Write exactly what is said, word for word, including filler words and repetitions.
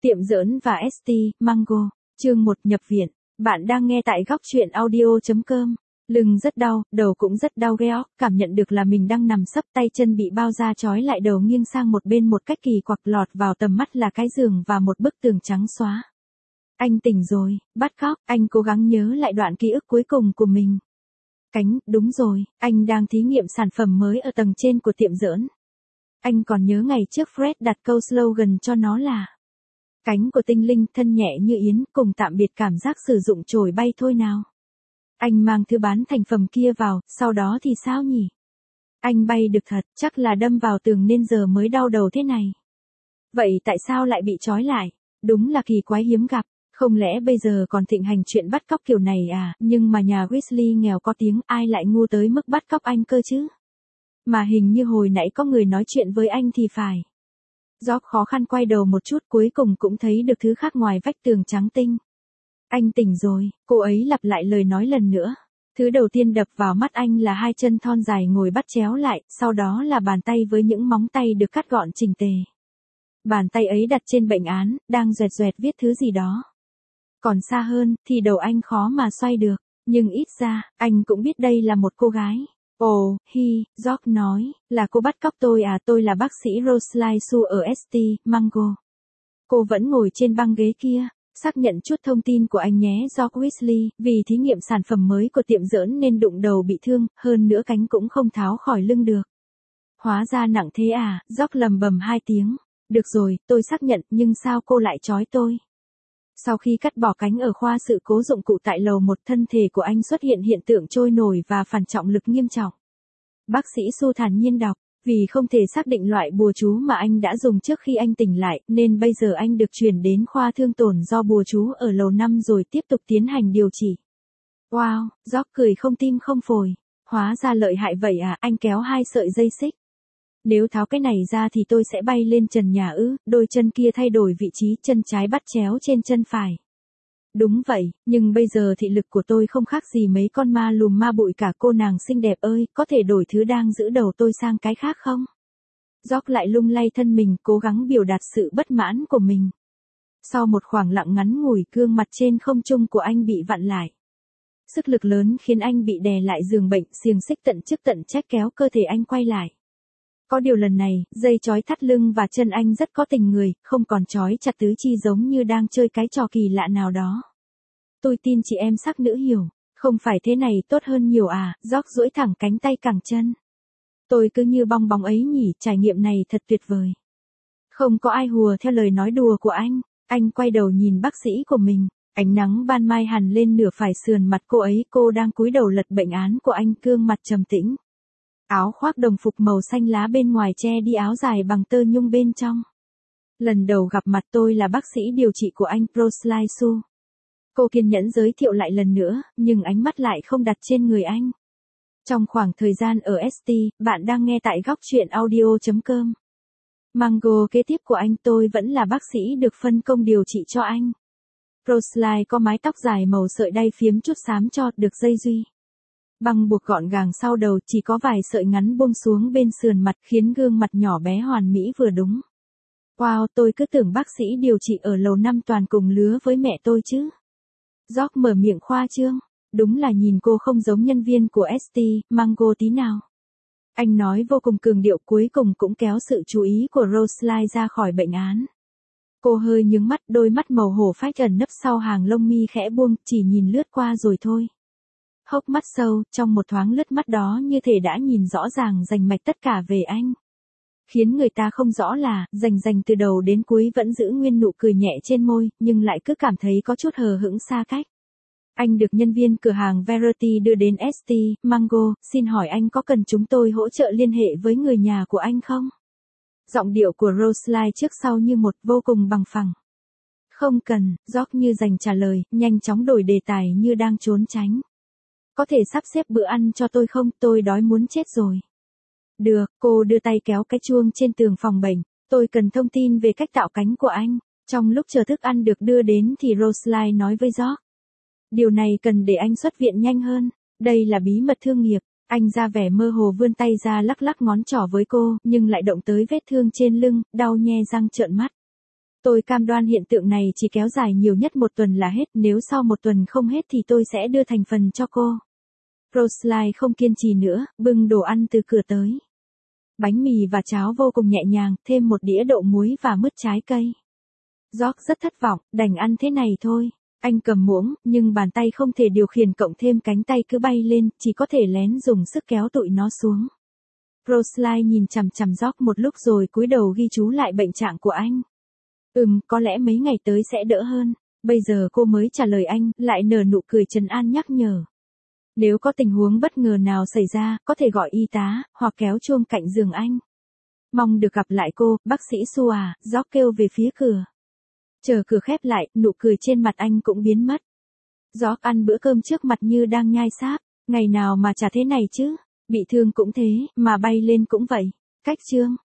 Tiệm giỡn và ét tê, Mango, chương một nhập viện. Bạn đang nghe tại góc truyện audio chấm com. Lưng rất đau, đầu cũng rất đau ghê óc, cảm nhận được là mình đang nằm sấp, tay chân bị bao da trói lại, đầu nghiêng sang một bên một cách kỳ quặc, lọt vào tầm mắt là cái giường và một bức tường trắng xóa. Anh tỉnh rồi, bắt cóc, anh cố gắng nhớ lại đoạn ký ức cuối cùng của mình. Cánh, đúng rồi, anh đang thí nghiệm sản phẩm mới ở tầng trên của tiệm giỡn. Anh còn nhớ ngày trước Fred đặt câu slogan cho nó là cánh của tinh linh, thân nhẹ như yến, cùng tạm biệt cảm giác sử dụng chổi bay thôi nào. Anh mang thứ bán thành phẩm kia vào, sau đó thì sao nhỉ? Anh bay được thật, chắc là đâm vào tường nên giờ mới đau đầu thế này. Vậy tại sao lại bị trói lại? Đúng là kỳ quái hiếm gặp. Không lẽ bây giờ còn thịnh hành chuyện bắt cóc kiểu này à? Nhưng mà nhà Weasley nghèo có tiếng, ai lại ngu tới mức bắt cóc anh cơ chứ? Mà hình như hồi nãy có người nói chuyện với anh thì phải. George khó khăn quay đầu một chút, cuối cùng cũng thấy được thứ khác ngoài vách tường trắng tinh. Anh tỉnh rồi, cô ấy lặp lại lời nói lần nữa. Thứ đầu tiên đập vào mắt anh là hai chân thon dài ngồi bắt chéo lại, sau đó là bàn tay với những móng tay được cắt gọn chỉnh tề. Bàn tay ấy đặt trên bệnh án, đang doẹt doẹt viết thứ gì đó. Còn xa hơn, thì đầu anh khó mà xoay được, nhưng ít ra, anh cũng biết đây là một cô gái. Ồ, hi, George nói, là cô bắt cóc tôi à? Tôi là bác sĩ Rosalie Su ở ét tê, Mango. Cô vẫn ngồi trên băng ghế kia. Xác nhận chút thông tin của anh nhé George Weasley, vì thí nghiệm sản phẩm mới của tiệm giỡn nên đụng đầu bị thương, hơn nữa cánh cũng không tháo khỏi lưng được. Hóa ra nặng thế à? George lầm bầm hai tiếng. Được rồi, tôi xác nhận, nhưng sao cô lại trói tôi? Sau khi cắt bỏ cánh ở khoa sự cố dụng cụ tại lầu một, thân thể của anh xuất hiện hiện tượng trôi nổi và phản trọng lực nghiêm trọng. Bác sĩ Su thản nhiên đọc, vì không thể xác định loại bùa chú mà anh đã dùng trước khi anh tỉnh lại, nên bây giờ anh được chuyển đến khoa thương tổn do bùa chú ở lầu năm rồi tiếp tục tiến hành điều trị. Wow, George cười không tim không phổi. Hóa ra lợi hại vậy à? Anh kéo hai sợi dây xích. Nếu tháo cái này ra thì tôi sẽ bay lên trần nhà ư? Đôi chân kia thay đổi vị trí, chân trái bắt chéo trên chân phải. Đúng vậy, nhưng bây giờ thị lực của tôi không khác gì mấy con ma lùm ma bụi cả. Cô nàng xinh đẹp ơi, có thể đổi thứ đang giữ đầu tôi sang cái khác không? George lại lung lay thân mình, cố gắng biểu đạt sự bất mãn của mình. Sau một khoảng lặng ngắn ngủi, gương mặt trên không trung của anh bị vặn lại. Sức lực lớn khiến anh bị đè lại giường bệnh, xiềng xích tận chức tận trách kéo cơ thể anh quay lại. Có điều lần này, dây trói thắt lưng và chân anh rất có tình người, không còn trói chặt tứ chi giống như đang chơi cái trò kỳ lạ nào đó. Tôi tin chị em sắc nữ hiểu, không phải thế này tốt hơn nhiều à? George duỗi thẳng cánh tay cẳng chân. Tôi cứ như bong bóng ấy nhỉ, trải nghiệm này thật tuyệt vời. Không có ai hùa theo lời nói đùa của anh. Anh quay đầu nhìn bác sĩ của mình, ánh nắng ban mai hằn lên nửa phải sườn mặt cô ấy, cô đang cúi đầu lật bệnh án của anh, gương mặt trầm tĩnh. Áo khoác đồng phục màu xanh lá bên ngoài che đi áo dài bằng tơ nhung bên trong. Lần đầu gặp mặt tôi là bác sĩ điều trị của anh, Rosalie Su. Cô kiên nhẫn giới thiệu lại lần nữa, nhưng ánh mắt lại không đặt trên người anh. Trong khoảng thời gian ở ét tê, bạn đang nghe tại góc truyện audio chấm com. Mango kế tiếp của anh, tôi vẫn là bác sĩ được phân công điều trị cho anh. Rosalie có mái tóc dài màu sợi đay phiếm chút xám tro, được dây duy băng buộc gọn gàng sau đầu, chỉ có vài sợi ngắn buông xuống bên sườn mặt khiến gương mặt nhỏ bé hoàn mỹ vừa đúng. Wow, tôi cứ tưởng bác sĩ điều trị ở lầu năm toàn cùng lứa với mẹ tôi chứ. George mở miệng khoa trương, đúng là nhìn cô không giống nhân viên của ét tê, Mango tí nào. Anh nói vô cùng cường điệu, cuối cùng cũng kéo sự chú ý của Rosalie ra khỏi bệnh án. Cô hơi nhướng mắt, đôi mắt màu hổ phách ẩn nấp sau hàng lông mi khẽ buông, chỉ nhìn lướt qua rồi thôi. Hốc mắt sâu, trong một thoáng lướt mắt đó như thể đã nhìn rõ ràng rành mạch tất cả về anh. Khiến người ta không rõ là, rành rành từ đầu đến cuối vẫn giữ nguyên nụ cười nhẹ trên môi, nhưng lại cứ cảm thấy có chút hờ hững xa cách. Anh được nhân viên cửa hàng Verity đưa đến ét tê, Mango, xin hỏi anh có cần chúng tôi hỗ trợ liên hệ với người nhà của anh không? Giọng điệu của Rosalie trước sau như một, vô cùng bằng phẳng. Không cần, George như dành trả lời, nhanh chóng đổi đề tài như đang trốn tránh. Có thể sắp xếp bữa ăn cho tôi không? Tôi đói muốn chết rồi. Được, cô đưa tay kéo cái chuông trên tường phòng bệnh. Tôi cần thông tin về cách tạo cánh của anh. Trong lúc chờ thức ăn được đưa đến thì Rosalie nói với George. Điều này cần để anh xuất viện nhanh hơn. Đây là bí mật thương nghiệp. Anh ra vẻ mơ hồ vươn tay ra lắc lắc ngón trỏ với cô, nhưng lại động tới vết thương trên lưng, đau nhe răng trợn mắt. Tôi cam đoan hiện tượng này chỉ kéo dài nhiều nhất một tuần là hết, nếu sau một tuần không hết thì tôi sẽ đưa thành phần cho cô. Rosalie không kiên trì nữa, bưng đồ ăn từ cửa tới. Bánh mì và cháo vô cùng nhẹ nhàng, thêm một đĩa đậu muối và mứt trái cây. George rất thất vọng, đành ăn thế này thôi. Anh cầm muỗng, nhưng bàn tay không thể điều khiển cộng thêm cánh tay cứ bay lên, chỉ có thể lén dùng sức kéo tụi nó xuống. Rosalie nhìn chằm chằm George một lúc rồi cúi đầu ghi chú lại bệnh trạng của anh. Ừm, có lẽ mấy ngày tới sẽ đỡ hơn. Bây giờ cô mới trả lời anh, lại nở nụ cười trấn an nhắc nhở. Nếu có tình huống bất ngờ nào xảy ra, có thể gọi y tá, hoặc kéo chuông cạnh giường anh. Mong được gặp lại cô, bác sĩ Su à, George kêu về phía cửa. Chờ cửa khép lại, nụ cười trên mặt anh cũng biến mất. George ăn bữa cơm trước mặt như đang nhai sáp, ngày nào mà chả thế này chứ, bị thương cũng thế, mà bay lên cũng vậy. Cách chương